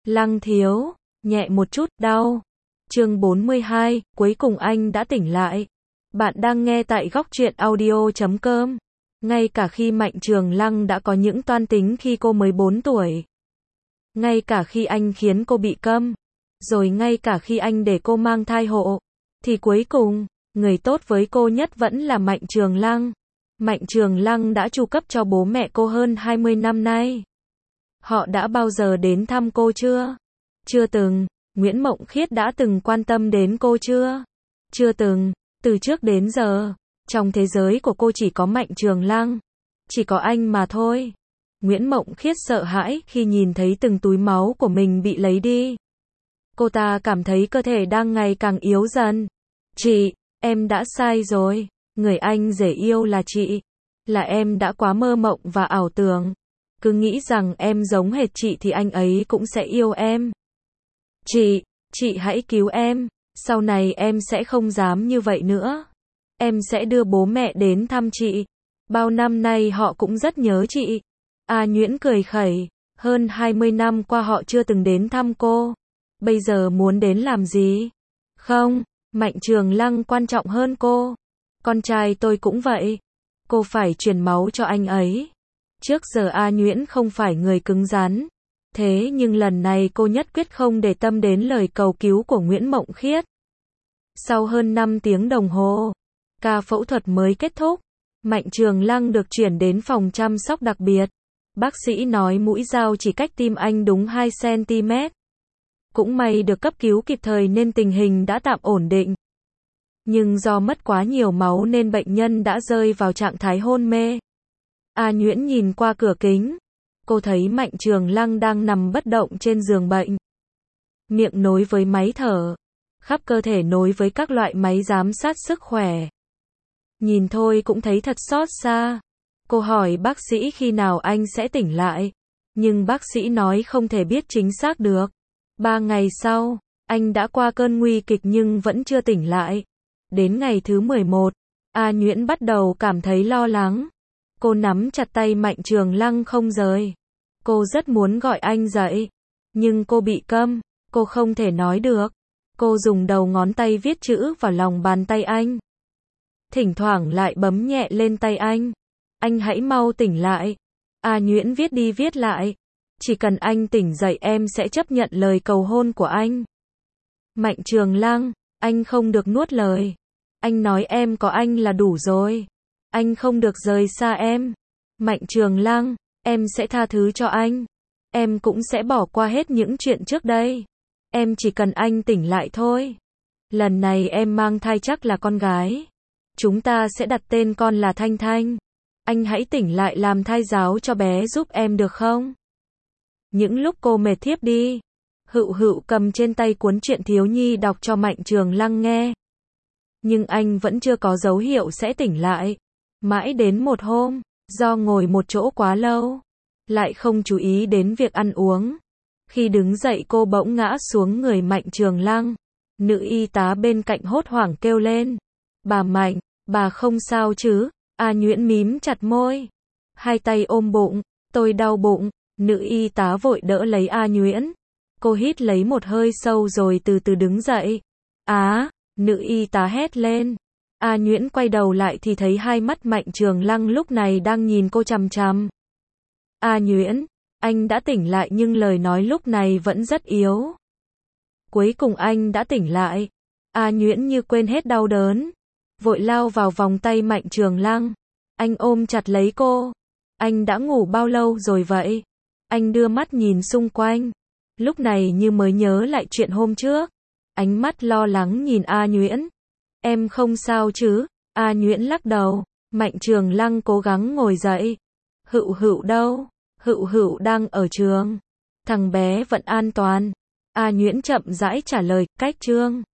Lăng thiếu, nhẹ một chút, đau. Chương 42, cuối cùng anh đã tỉnh lại. Bạn đang nghe tại góc truyện audio.com. Ngay cả khi Mạnh Trường Lăng đã có những toan tính khi cô mới 4 tuổi. Ngay cả khi anh khiến cô bị câm. Rồi ngay cả khi anh để cô mang thai hộ. Thì cuối cùng, người tốt với cô nhất vẫn là Mạnh Trường Lăng. Mạnh Trường Lăng đã chu cấp cho bố mẹ cô hơn 20 năm nay. Họ đã bao giờ đến thăm cô chưa? Chưa từng. Nguyễn Mộng Khiết đã từng quan tâm đến cô chưa? Chưa từng. Từ trước đến giờ, trong thế giới của cô chỉ có Mạnh Trường Lăng. Chỉ có anh mà thôi. Nguyễn Mộng Khiết sợ hãi khi nhìn thấy từng túi máu của mình bị lấy đi. Cô ta cảm thấy cơ thể đang ngày càng yếu dần. Chị, em đã sai rồi. Người anh rể yêu là chị. Là em đã quá mơ mộng và ảo tưởng. Cứ nghĩ rằng em giống hệt chị thì anh ấy cũng sẽ yêu em. Chị hãy cứu em. Sau này em sẽ không dám như vậy nữa. Em sẽ đưa bố mẹ đến thăm chị. Bao năm nay họ cũng rất nhớ chị. A Nhuyễn cười khẩy. Hơn 20 năm qua họ chưa từng đến thăm cô. Bây giờ muốn đến làm gì? Không, Mạnh Trường Lăng quan trọng hơn cô. Con trai tôi cũng vậy. Cô phải truyền máu cho anh ấy. Trước giờ A Nhuyễn không phải người cứng rắn. Thế nhưng lần này cô nhất quyết không để tâm đến lời cầu cứu của Nguyễn Mộng Khiết. Sau hơn 5 tiếng đồng hồ, ca phẫu thuật mới kết thúc. Mạnh Trường Lăng được chuyển đến phòng chăm sóc đặc biệt. Bác sĩ nói mũi dao chỉ cách tim anh đúng 2 cm. Cũng may được cấp cứu kịp thời nên tình hình đã tạm ổn định. Nhưng do mất quá nhiều máu nên bệnh nhân đã rơi vào trạng thái hôn mê. A Nhuyễn nhìn qua cửa kính. Cô thấy Mạnh Trường Lăng đang nằm bất động trên giường bệnh. Miệng nối với máy thở. Khắp cơ thể nối với các loại máy giám sát sức khỏe. Nhìn thôi cũng thấy thật xót xa. Cô hỏi bác sĩ khi nào anh sẽ tỉnh lại. Nhưng bác sĩ nói không thể biết chính xác được. 3 ngày sau, anh đã qua cơn nguy kịch nhưng vẫn chưa tỉnh lại. Đến ngày thứ 11, A Nhuyễn bắt đầu cảm thấy lo lắng. Cô nắm chặt tay Mạnh Trường Lăng không rời. Cô rất muốn gọi anh dậy. Nhưng cô bị câm. Cô không thể nói được. Cô dùng đầu ngón tay viết chữ vào lòng bàn tay anh. Thỉnh thoảng lại bấm nhẹ lên tay anh. Anh hãy mau tỉnh lại. A Nhuyễn viết đi viết lại. Chỉ cần anh tỉnh dậy em sẽ chấp nhận lời cầu hôn của anh. Mạnh Trường Lăng, anh không được nuốt lời. Anh nói em có anh là đủ rồi. Anh không được rời xa em. Mạnh Trường Lăng, em sẽ tha thứ cho anh. Em cũng sẽ bỏ qua hết những chuyện trước đây. Em chỉ cần anh tỉnh lại thôi. Lần này em mang thai chắc là con gái. Chúng ta sẽ đặt tên con là Thanh Thanh. Anh hãy tỉnh lại làm thai giáo cho bé giúp em được không? Những lúc cô mệt thiếp đi, Hựu Hựu cầm trên tay cuốn truyện thiếu nhi đọc cho Mạnh Trường Lăng nghe. Nhưng anh vẫn chưa có dấu hiệu sẽ tỉnh lại. Mãi đến một hôm, do ngồi một chỗ quá lâu, lại không chú ý đến việc ăn uống. Khi đứng dậy cô bỗng ngã xuống người Mạnh Trường Lăng. Nữ y tá bên cạnh hốt hoảng kêu lên. Bà Mạnh, bà không sao chứ? A Nhuyễn mím chặt môi. Hai tay ôm bụng, tôi đau bụng. Nữ y tá vội đỡ lấy A Nhuyễn. Cô hít lấy một hơi sâu rồi từ từ đứng dậy. Nữ y tá hét lên. A Nhuyễn quay đầu lại thì thấy hai mắt Mạnh Trường Lăng lúc này đang nhìn cô chằm chằm. A Nhuyễn, anh đã tỉnh lại nhưng lời nói lúc này vẫn rất yếu. Cuối cùng anh đã tỉnh lại. A Nhuyễn như quên hết đau đớn. Vội lao vào vòng tay Mạnh Trường Lăng. Anh ôm chặt lấy cô. Anh đã ngủ bao lâu rồi vậy? Anh đưa mắt nhìn xung quanh. Lúc này như mới nhớ lại chuyện hôm trước. Ánh mắt lo lắng nhìn A Nhuyễn. Em không sao chứ? A Nhuyễn lắc đầu. Mạnh Trường Lăng cố gắng ngồi dậy. Hựu Hựu đâu? Hựu Hựu đang ở trường. Thằng bé vẫn an toàn. A Nhuyễn chậm rãi trả lời, cách trường.